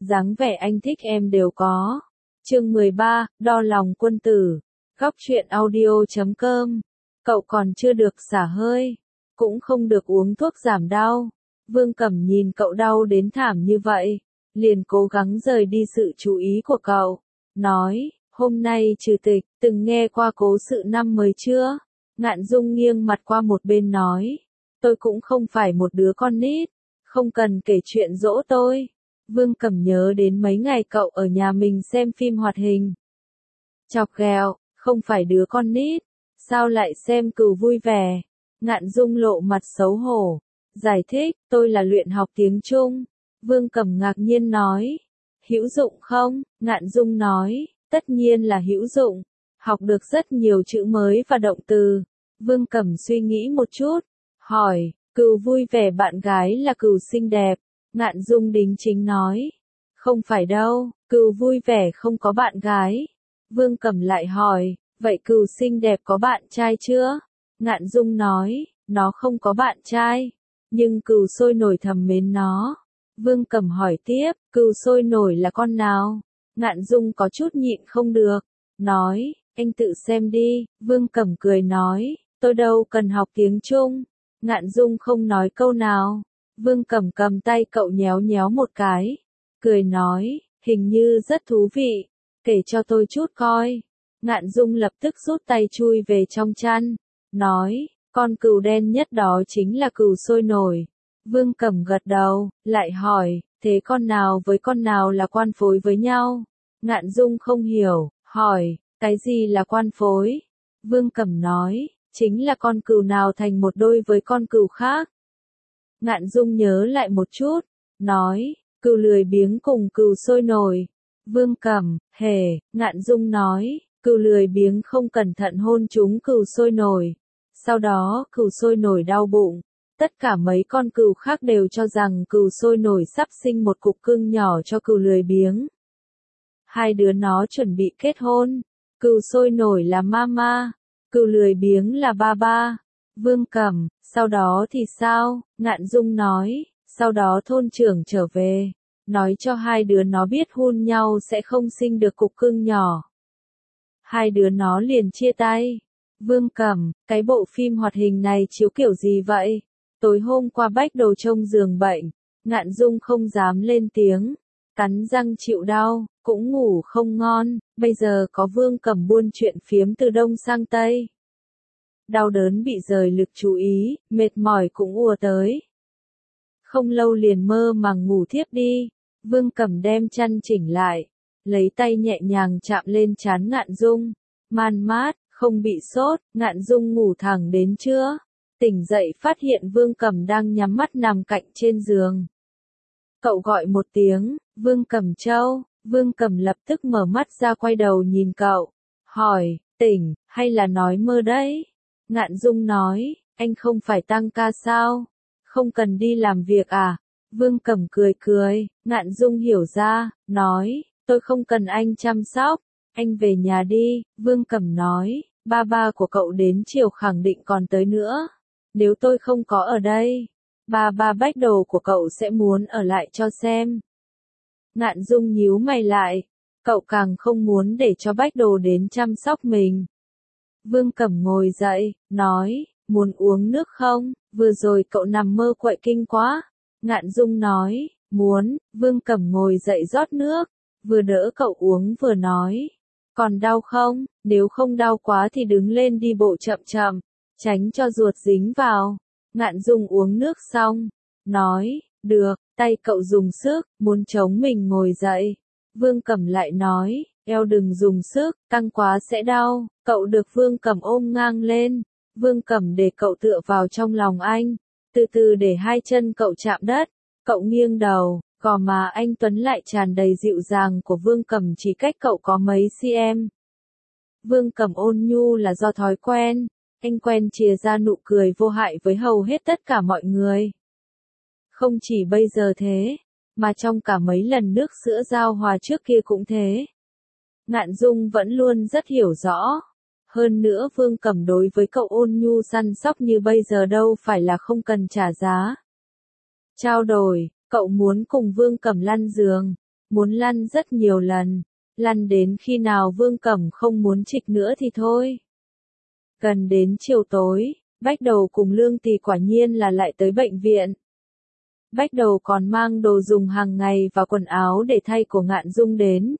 dáng vẻ anh thích em đều có. Chương 13, đo lòng quân tử. Góc truyện audio.com. Cậu còn chưa được xả hơi, cũng không được uống thuốc giảm đau. Vương Cẩm nhìn cậu đau đến thảm như vậy, liền cố gắng rời đi sự chú ý của cậu. Nói, hôm nay trừ tịch, từng nghe qua cố sự năm mới chưa? Ngạn Dung nghiêng mặt qua một bên nói, tôi cũng không phải một đứa con nít, không cần kể chuyện dỗ tôi. Vương Cẩm nhớ đến mấy ngày cậu ở nhà mình xem phim hoạt hình. Chọc ghẹo, không phải đứa con nít, sao lại xem Cừu vui vẻ? Ngạn Dung lộ mặt xấu hổ, giải thích, tôi là luyện học tiếng Trung. Vương Cẩm ngạc nhiên nói, hữu dụng không? Ngạn Dung nói, tất nhiên là hữu dụng, học được rất nhiều chữ mới và động từ. Vương Cẩm suy nghĩ một chút, hỏi, Cừu vui vẻ bạn gái là Cừu xinh đẹp. Ngạn Dung đính chính nói, không phải đâu, Cừu vui vẻ không có bạn gái. Vương Cẩm lại hỏi, vậy Cừu xinh đẹp có bạn trai chưa? Ngạn Dung nói, nó không có bạn trai, nhưng Cừu sôi nổi thầm mến nó. Vương Cẩm hỏi tiếp, Cừu sôi nổi là con nào? Ngạn Dung có chút nhịn không được, nói, anh tự xem đi. Vương Cẩm cười nói, tôi đâu cần học tiếng Trung. Ngạn Dung không nói câu nào. Vương Cẩm cầm tay cậu nhéo nhéo một cái, cười nói, hình như rất thú vị, kể cho tôi chút coi. Ngạn Dung lập tức rút tay chui về trong chăn, nói, con cừu đen nhất đó chính là Cừu sôi nổi. Vương Cẩm gật đầu, lại hỏi, thế con nào với con nào là quan phối với nhau? Ngạn Dung không hiểu, hỏi, cái gì là quan phối? Vương Cẩm nói, chính là con cừu nào thành một đôi với con cừu khác. Ngạn Dung nhớ lại một chút, nói, Cừu lười biếng cùng Cừu sôi nổi. Vương Cẩm, hề, Ngạn Dung nói, Cừu lười biếng không cẩn thận hôn trúng Cừu sôi nổi. Sau đó, Cừu sôi nổi đau bụng. Tất cả mấy con cừu khác đều cho rằng Cừu sôi nổi sắp sinh một cục cưng nhỏ cho Cừu lười biếng. Hai đứa nó chuẩn bị kết hôn. Cừu sôi nổi là mama, Cừu lười biếng là baba. Vương Cẩm, sau đó thì sao? Ngạn Dung nói, sau đó thôn trưởng trở về, nói cho hai đứa nó biết hôn nhau sẽ không sinh được cục cưng nhỏ. Hai đứa nó liền chia tay. Vương Cẩm, cái bộ phim hoạt hình này chiếu kiểu gì vậy? Tối hôm qua Bách Đồ trông giường bệnh, Ngạn Dung không dám lên tiếng, cắn răng chịu đau, cũng ngủ không ngon, bây giờ có Vương Cẩm buôn chuyện phiếm từ đông sang tây. Đau đớn bị rời lực chú ý, mệt mỏi cũng ùa tới. Không lâu liền mơ màng ngủ thiếp đi. Vương Cẩm đem chăn chỉnh lại, lấy tay nhẹ nhàng chạm lên trán Ngạn Dung. Man mát, không bị sốt. Ngạn Dung ngủ thẳng đến trưa. Tỉnh dậy phát hiện Vương Cẩm đang nhắm mắt nằm cạnh trên giường. Cậu gọi một tiếng, Vương Cẩm Châu. Vương Cẩm lập tức mở mắt ra quay đầu nhìn cậu, hỏi, tỉnh, hay là nói mơ đấy? Ngạn Dung nói, anh không phải tăng ca sao? Không cần đi làm việc à? Vương Cẩm cười cười, Ngạn Dung hiểu ra, nói, tôi không cần anh chăm sóc, anh về nhà đi. Vương Cẩm nói, ba của cậu đến chiều khẳng định còn tới nữa. Nếu tôi không có ở đây, ba Bách Đồ của cậu sẽ muốn ở lại cho xem. Ngạn Dung nhíu mày lại, cậu càng không muốn để cho Bách Đồ đến chăm sóc mình. Vương Cẩm ngồi dậy, nói, muốn uống nước không? Vừa rồi cậu nằm mơ quậy kinh quá. Ngạn Dung nói, muốn. Vương Cẩm ngồi dậy rót nước, vừa đỡ cậu uống vừa nói, còn đau không? Nếu không đau quá thì đứng lên đi bộ chậm chậm, tránh cho ruột dính vào. Ngạn Dung uống nước xong, nói, được. Tay cậu dùng sức, muốn chống mình ngồi dậy. Vương Cẩm lại nói, eo đừng dùng sức, căng quá sẽ đau. Cậu được Vương Cẩm ôm ngang lên. Vương Cẩm để cậu tựa vào trong lòng anh, từ từ để hai chân cậu chạm đất. Cậu nghiêng đầu, gò má anh tuấn lại tràn đầy dịu dàng của Vương Cẩm chỉ cách cậu có mấy cm. Vương Cẩm ôn nhu là do thói quen, anh quen chìa ra nụ cười vô hại với hầu hết tất cả mọi người. Không chỉ bây giờ thế, mà trong cả mấy lần nước sữa giao hòa trước kia cũng thế. Ngạn Dung vẫn luôn rất hiểu rõ. Hơn nữa Vương Cẩm đối với cậu ôn nhu săn sóc như bây giờ đâu phải là không cần trả giá. Trao đổi, cậu muốn cùng Vương Cẩm lăn giường. muốn lăn rất nhiều lần, lăn đến khi nào Vương Cẩm không muốn trịch nữa thì thôi. Gần đến chiều tối, Bách Đầu cùng Lương Tỳ quả nhiên là lại tới bệnh viện. Bách Đầu còn mang đồ dùng hàng ngày và quần áo để thay của Ngạn Dung đến.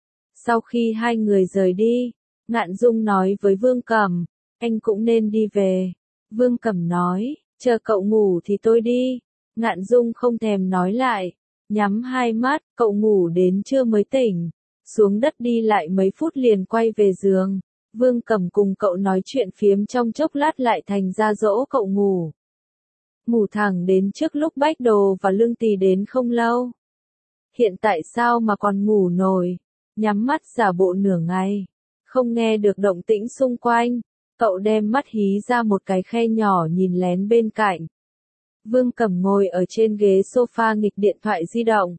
Sau khi hai người rời đi, Ngạn Dung nói với Vương Cẩm, anh cũng nên đi về. Vương Cẩm nói, chờ cậu ngủ thì tôi đi. Ngạn Dung không thèm nói lại, nhắm hai mắt, cậu ngủ đến trưa mới tỉnh. Xuống đất đi lại mấy phút liền quay về giường. Vương Cẩm cùng cậu nói chuyện phiếm trong chốc lát lại thành ra dỗ cậu ngủ. Ngủ thẳng đến trước lúc Bách Đồ và Lương Tỳ đến không lâu. Hiện tại sao mà còn ngủ nổi, nhắm mắt giả bộ nửa ngày, không nghe được động tĩnh xung quanh, cậu đem mắt hí ra một cái khe nhỏ nhìn lén bên cạnh. Vương Cẩm ngồi ở trên ghế sofa nghịch điện thoại di động.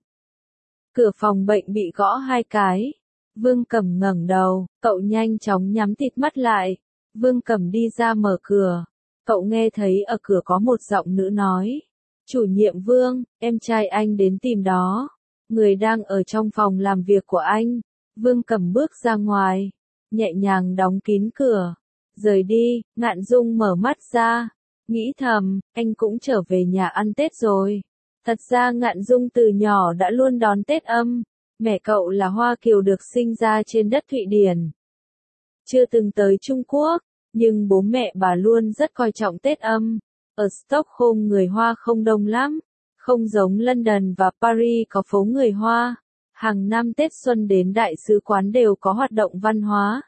Cửa phòng bệnh bị gõ hai cái. Vương Cẩm ngẩng đầu, cậu nhanh chóng nhắm tịt mắt lại. Vương Cẩm đi ra mở cửa. Cậu nghe thấy ở cửa có một giọng nữ nói. Chủ nhiệm Vương, em trai anh đến tìm đó. Người đang ở trong phòng làm việc của anh. Vương Cẩm bước ra ngoài, nhẹ nhàng đóng kín cửa. Rời đi, Ngạn Dung mở mắt ra. Nghĩ thầm, anh cũng trở về nhà ăn Tết rồi. Thật ra Ngạn Dung từ nhỏ đã luôn đón Tết âm. Mẹ cậu là Hoa Kiều được sinh ra trên đất Thụy Điển. Chưa từng tới Trung Quốc, nhưng bố mẹ bà luôn rất coi trọng Tết âm. Ở Stockholm người Hoa không đông lắm, không giống London và Paris có phố người Hoa. Hàng năm Tết Xuân đến đại sứ quán đều có hoạt động văn hóa.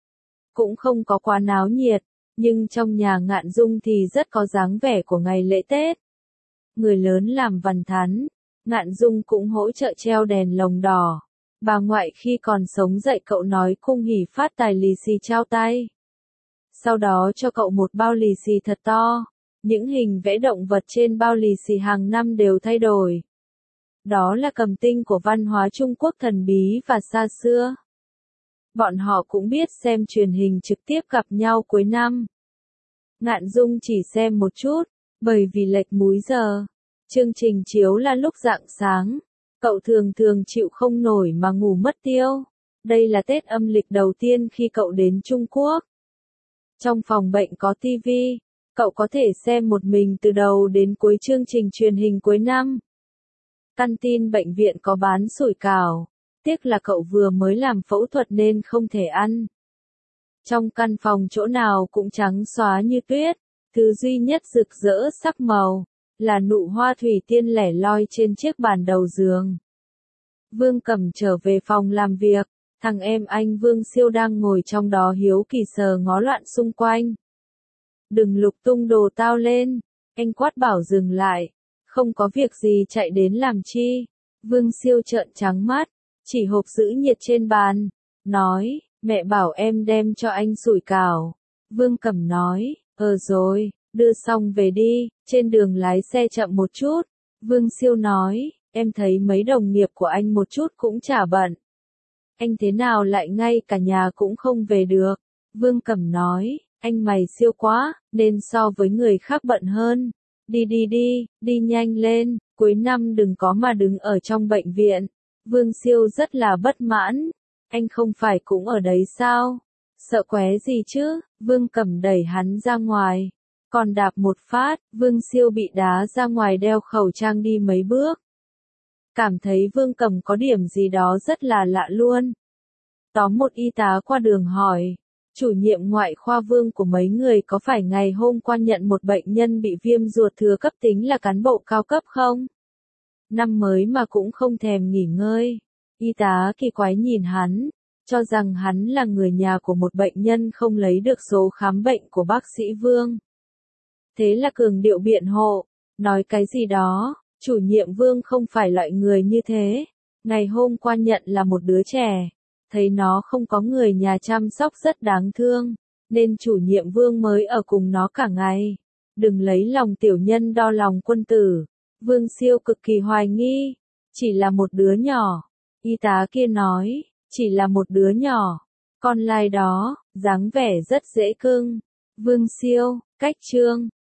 Cũng không có quá náo nhiệt, nhưng trong nhà Ngạn Dung thì rất có dáng vẻ của ngày lễ Tết. Người lớn làm văn thắn, Ngạn Dung cũng hỗ trợ treo đèn lồng đỏ. Bà ngoại khi còn sống dạy cậu nói cung hỉ phát tài lì xì trao tay. Sau đó cho cậu một bao lì xì thật to. Những hình vẽ động vật trên bao lì xì hàng năm đều thay đổi. Đó là cầm tinh của văn hóa Trung Quốc thần bí và xa xưa. Bọn họ cũng biết xem truyền hình trực tiếp gặp nhau cuối năm. Ngạn Dung chỉ xem một chút, bởi vì lệch múi giờ. Chương trình chiếu là lúc rạng sáng. Cậu thường thường chịu không nổi mà ngủ mất tiêu. Đây là Tết âm lịch đầu tiên khi cậu đến Trung Quốc. Trong phòng bệnh có tivi, cậu có thể xem một mình từ đầu đến cuối chương trình truyền hình cuối năm. Căn tin bệnh viện có bán sủi cảo. Tiếc là cậu vừa mới làm phẫu thuật nên không thể ăn. Trong căn phòng chỗ nào cũng trắng xóa như tuyết, thứ duy nhất rực rỡ sắc màu là nụ hoa thủy tiên lẻ loi trên chiếc bàn đầu giường. Vương Cẩm trở về phòng làm việc, thằng em anh Vương Siêu đang ngồi trong đó hiếu kỳ sờ ngó loạn xung quanh. Đừng lục tung đồ tao lên, anh quát bảo dừng lại, không có việc gì chạy đến làm chi. Vương Siêu trợn trắng mắt, chỉ hộp giữ nhiệt trên bàn, nói, mẹ bảo em đem cho anh sủi cảo. Vương Cẩm nói, rồi, đưa xong về đi, trên đường lái xe chậm một chút. Vương Siêu nói, em thấy mấy đồng nghiệp của anh một chút cũng chả bận. Anh thế nào lại ngay cả nhà cũng không về được. Vương Cẩm nói, anh mày siêu quá, nên so với người khác bận hơn. Đi nhanh lên, cuối năm đừng có mà đứng ở trong bệnh viện. Vương Siêu rất là bất mãn. Anh không phải cũng ở đấy sao? Sợ qué gì chứ? Vương Cẩm đẩy hắn ra ngoài. Còn đạp một phát, Vương Siêu bị đá ra ngoài đeo khẩu trang đi mấy bước. Cảm thấy Vương Cẩm có điểm gì đó rất là lạ luôn. Tóm một y tá qua đường hỏi, chủ nhiệm ngoại khoa Vương của mấy người có phải ngày hôm qua nhận một bệnh nhân bị viêm ruột thừa cấp tính là cán bộ cao cấp không? Năm mới mà cũng không thèm nghỉ ngơi. Y tá kỳ quái nhìn hắn, cho rằng hắn là người nhà của một bệnh nhân không lấy được số khám bệnh của bác sĩ Vương. Thế là cường điệu biện hộ, nói cái gì đó, chủ nhiệm Vương không phải loại người như thế. Ngày hôm qua nhận là một đứa trẻ, thấy nó không có người nhà chăm sóc rất đáng thương, nên chủ nhiệm Vương mới ở cùng nó cả ngày. Đừng lấy lòng tiểu nhân đo lòng quân tử. Vương Siêu cực kỳ hoài nghi, chỉ là một đứa nhỏ. Y tá kia nói, chỉ là một đứa nhỏ. Con lai đó, dáng vẻ rất dễ cưng. Vương Siêu, cách chương.